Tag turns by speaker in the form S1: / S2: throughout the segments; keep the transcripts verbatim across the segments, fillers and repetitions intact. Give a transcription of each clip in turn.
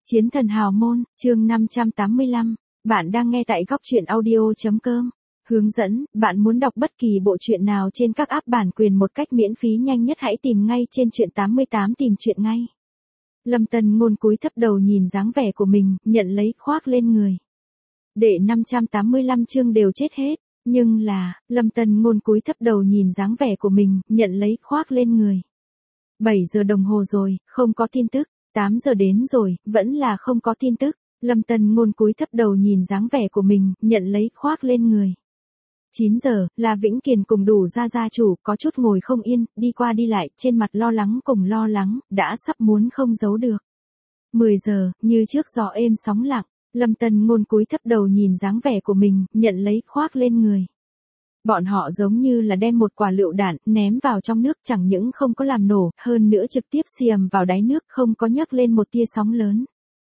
S1: Chiến thần hào môn, chương năm trăm tám mươi lăm, bạn đang nghe tại góc truyện audio chấm com. Hướng dẫn, bạn muốn đọc bất kỳ bộ truyện nào trên các app bản quyền một cách miễn phí nhanh nhất hãy tìm ngay trên truyện tám mươi tám tìm truyện ngay. Lâm Tần Ngôn cúi thấp đầu nhìn dáng vẻ của mình, nhận lấy khoác lên người. Đệ năm trăm tám mươi lăm chương đều chết hết, nhưng là, Lâm Tần Ngôn cúi thấp đầu nhìn dáng vẻ của mình, nhận lấy khoác lên người. bảy giờ đồng hồ rồi, không có tin tức. tám giờ đến rồi, vẫn là không có tin tức. Lâm Tần Ngôn cúi thấp đầu nhìn dáng vẻ của mình, nhận lấy khoác lên người. chín giờ, là Vĩnh Kiền cùng Đủ Gia gia chủ, có chút ngồi không yên, đi qua đi lại, trên mặt lo lắng cùng lo lắng, đã sắp muốn không giấu được. mười giờ, như trước gió êm sóng lặng, Lâm Tần Ngôn cúi thấp đầu nhìn dáng vẻ của mình, nhận lấy khoác lên người. Bọn họ giống như là đem một quả lựu đạn ném vào trong nước, chẳng những không có làm nổ, hơn nữa trực tiếp xiềm vào đáy nước, không có nhấc lên một tia sóng lớn.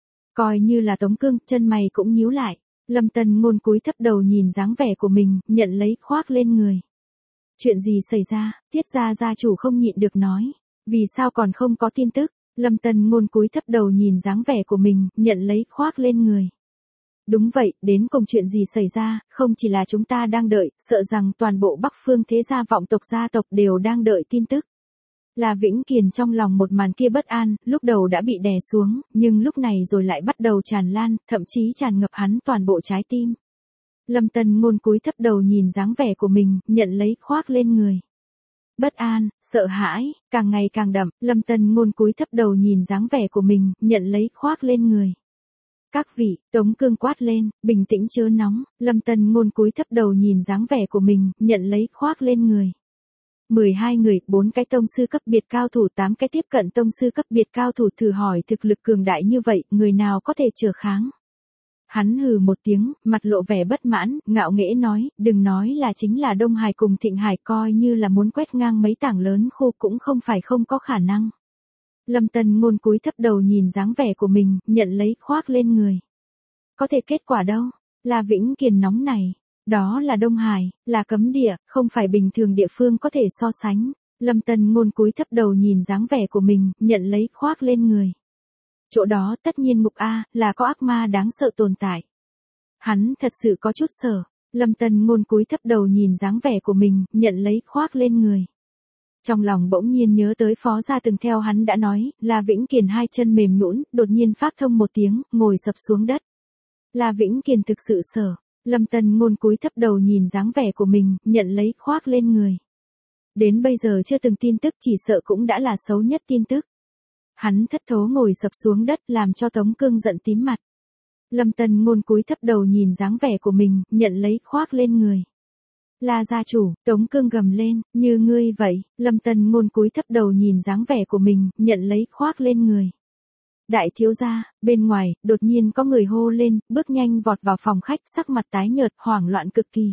S1: Coi như là Tống Cương, chân mày cũng nhíu lại. Lâm Tần Ngôn cúi thấp đầu nhìn dáng vẻ của mình, nhận lấy khoác lên người. Chuyện gì xảy ra? Tiết gia gia chủ không nhịn được nói. Vì sao còn không có tin tức? Lâm Tần Ngôn cúi thấp đầu nhìn dáng vẻ của mình, nhận lấy khoác lên người. Đúng vậy, đến cùng chuyện gì xảy ra, không chỉ là chúng ta đang đợi, sợ rằng toàn bộ Bắc Phương thế gia vọng tộc gia tộc đều đang đợi tin tức. Là Vĩnh Kiền trong lòng một màn kia bất an, lúc đầu đã bị đè xuống, nhưng lúc này rồi lại bắt đầu tràn lan, thậm chí tràn ngập hắn toàn bộ trái tim. Lâm Tần Ngôn cúi thấp đầu nhìn dáng vẻ của mình, nhận lấy khoác lên người. Bất an, sợ hãi, càng ngày càng đậm, Lâm Tần Ngôn cúi thấp đầu nhìn dáng vẻ của mình, nhận lấy khoác lên người. Các vị, Tống Cương quát lên, bình tĩnh chớ nóng, Lâm Tần Ngôn cúi thấp đầu nhìn dáng vẻ của mình, nhận lấy khoác lên người. mười hai người, bốn cái tông sư cấp biệt cao thủ, tám cái tiếp cận tông sư cấp biệt cao thủ, thử hỏi thực lực cường đại như vậy, người nào có thể trở kháng. Hắn hừ một tiếng, mặt lộ vẻ bất mãn, ngạo nghễ nói, đừng nói là chính là Đông Hải cùng Thịnh Hải, coi như là muốn quét ngang mấy tảng lớn khu cũng không phải không có khả năng. Lâm Tần Ngôn cúi thấp đầu nhìn dáng vẻ của mình, nhận lấy khoác lên người. Có thể kết quả đâu? Là Vĩnh Kiền nóng này. Đó là Đông Hải, là cấm địa, không phải bình thường địa phương có thể so sánh. Lâm Tần Ngôn cúi thấp đầu nhìn dáng vẻ của mình, nhận lấy khoác lên người. Chỗ đó tất nhiên mục A, là có ác ma đáng sợ tồn tại. Hắn thật sự có chút sợ. Lâm Tần Ngôn cúi thấp đầu nhìn dáng vẻ của mình, nhận lấy khoác lên người. Trong lòng bỗng nhiên nhớ tới Phó gia từng theo hắn đã nói, là Vĩnh Kiền hai chân mềm nhũn, đột nhiên phát thông một tiếng, ngồi sập xuống đất. Là Vĩnh Kiền thực sự sợ. Lâm Tần Ngôn cúi thấp đầu nhìn dáng vẻ của mình, nhận lấy khoác lên người. Đến bây giờ chưa từng tin tức, chỉ sợ cũng đã là xấu nhất tin tức. Hắn thất thố ngồi sập xuống đất, làm cho Tống Cương giận tím mặt. Lâm Tần Ngôn cúi thấp đầu nhìn dáng vẻ của mình, nhận lấy khoác lên người. Là gia chủ, Tống Cương gầm lên, như ngươi vậy. Lâm Tần Ngôn cúi thấp đầu nhìn dáng vẻ của mình, nhận lấy khoác lên người. Đại thiếu gia, bên ngoài, đột nhiên có người hô lên, bước nhanh vọt vào phòng khách, sắc mặt tái nhợt, hoảng loạn cực kỳ.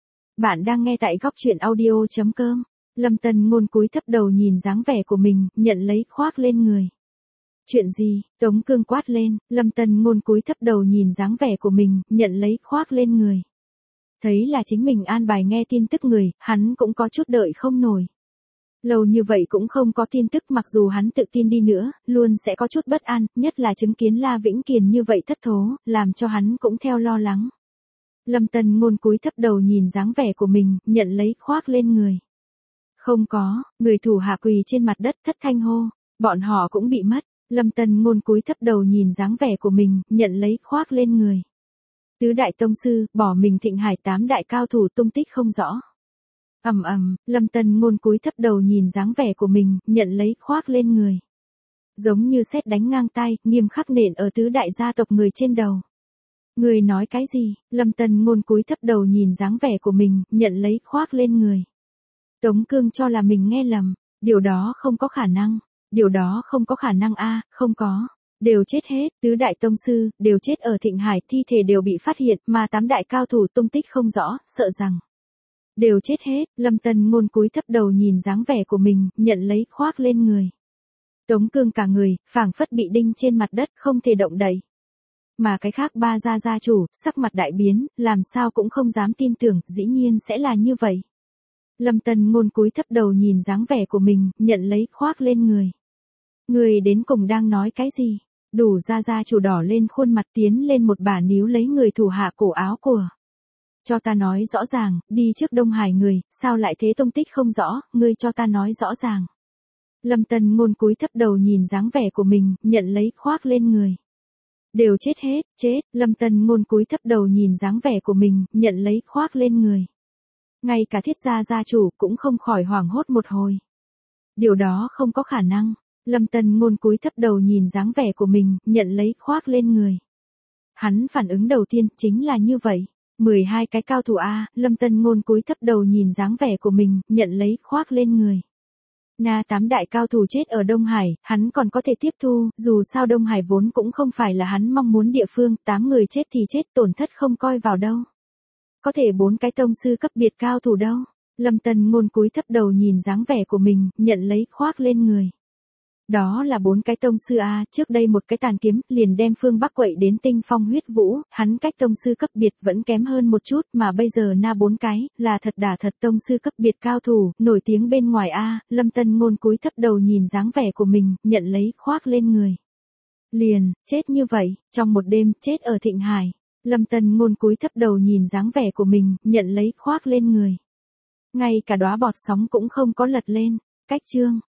S1: Bạn đang nghe tại góc truyện audio chấm com. Lâm Tần Ngôn cúi thấp đầu nhìn dáng vẻ của mình, nhận lấy khoác lên người. Chuyện gì? Tống Cương quát lên, Lâm Tần Ngôn cúi thấp đầu nhìn dáng vẻ của mình, nhận lấy khoác lên người. Thấy là chính mình an bài nghe tin tức người, hắn cũng có chút đợi không nổi. Lâu như vậy cũng không có tin tức, mặc dù hắn tự tin đi nữa, luôn sẽ có chút bất an, nhất là chứng kiến La Vĩnh Kiền như vậy thất thố, làm cho hắn cũng theo lo lắng. Lâm Tần Ngôn cúi thấp đầu nhìn dáng vẻ của mình, nhận lấy khoác lên người. Không có, người thủ hạ quỳ trên mặt đất thất thanh hô, bọn họ cũng bị mất. Lâm Tần Ngôn cúi thấp đầu nhìn dáng vẻ của mình, nhận lấy khoác lên người. Tứ đại tông sư, bỏ mình Thịnh Hải, tám đại cao thủ tung tích không rõ. Ầm ầm, Lâm Tần Ngôn cúi thấp đầu nhìn dáng vẻ của mình, nhận lấy khoác lên người. Giống như sét đánh ngang tay, nghiêm khắc nện ở tứ đại gia tộc người trên đầu. Người nói cái gì? Lâm Tần Ngôn cúi thấp đầu nhìn dáng vẻ của mình, nhận lấy khoác lên người. Tống Cương cho là mình nghe lầm, điều đó không có khả năng, điều đó không có khả năng a, không có. Đều chết hết, tứ đại tông sư, đều chết ở Thịnh Hải, thi thể đều bị phát hiện, mà tám đại cao thủ tung tích không rõ, sợ rằng đều chết hết. Lâm Tần Ngôn cúi thấp đầu nhìn dáng vẻ của mình, nhận lấy khoác lên người. Tống Cương cả người, phảng phất bị đinh trên mặt đất, không thể động đậy. Mà cái khác ba gia gia chủ, sắc mặt đại biến, làm sao cũng không dám tin tưởng, dĩ nhiên sẽ là như vậy. Lâm Tần Ngôn cúi thấp đầu nhìn dáng vẻ của mình, nhận lấy khoác lên người. Người đến cùng đang nói cái gì? Đủ gia gia chủ đỏ lên khuôn mặt tiến lên một bà níu lấy người thủ hạ cổ áo của. Cho ta nói rõ ràng, đi trước Đông Hải người, sao lại thế tông tích không rõ, ngươi cho ta nói rõ ràng. Lâm Tân Ngôn cúi thấp đầu nhìn dáng vẻ của mình, nhận lấy khoác lên người. Đều chết hết, chết, Lâm Tân Ngôn cúi thấp đầu nhìn dáng vẻ của mình, nhận lấy khoác lên người. Ngay cả Thiết gia gia chủ cũng không khỏi hoảng hốt một hồi. Điều đó không có khả năng. Lâm Tân Ngôn cúi thấp đầu nhìn dáng vẻ của mình, nhận lấy khoác lên người. Hắn phản ứng đầu tiên chính là như vậy. mười hai cái cao thủ A, Lâm Tân Ngôn cúi thấp đầu nhìn dáng vẻ của mình, nhận lấy khoác lên người. Na tám đại cao thủ chết ở Đông Hải, hắn còn có thể tiếp thu, dù sao Đông Hải vốn cũng không phải là hắn mong muốn địa phương, tám người chết thì chết, tổn thất không coi vào đâu. Có thể bốn cái tông sư cấp biệt cao thủ đâu. Lâm Tân Ngôn cúi thấp đầu nhìn dáng vẻ của mình, nhận lấy khoác lên người. Đó là bốn cái tông sư A, trước đây một cái tàn kiếm, liền đem phương Bắc quậy đến tinh phong huyết vũ, hắn cách tông sư cấp biệt vẫn kém hơn một chút, mà bây giờ na bốn cái, là thật đả thật tông sư cấp biệt cao thủ, nổi tiếng bên ngoài A, Lâm Tân Ngôn cúi thấp đầu nhìn dáng vẻ của mình, nhận lấy khoác lên người. Liền, chết như vậy, trong một đêm, chết ở Thịnh Hải. Lâm Tân Ngôn cúi thấp đầu nhìn dáng vẻ của mình, nhận lấy khoác lên người. Ngay cả đóa bọt sóng cũng không có lật lên, cách chương.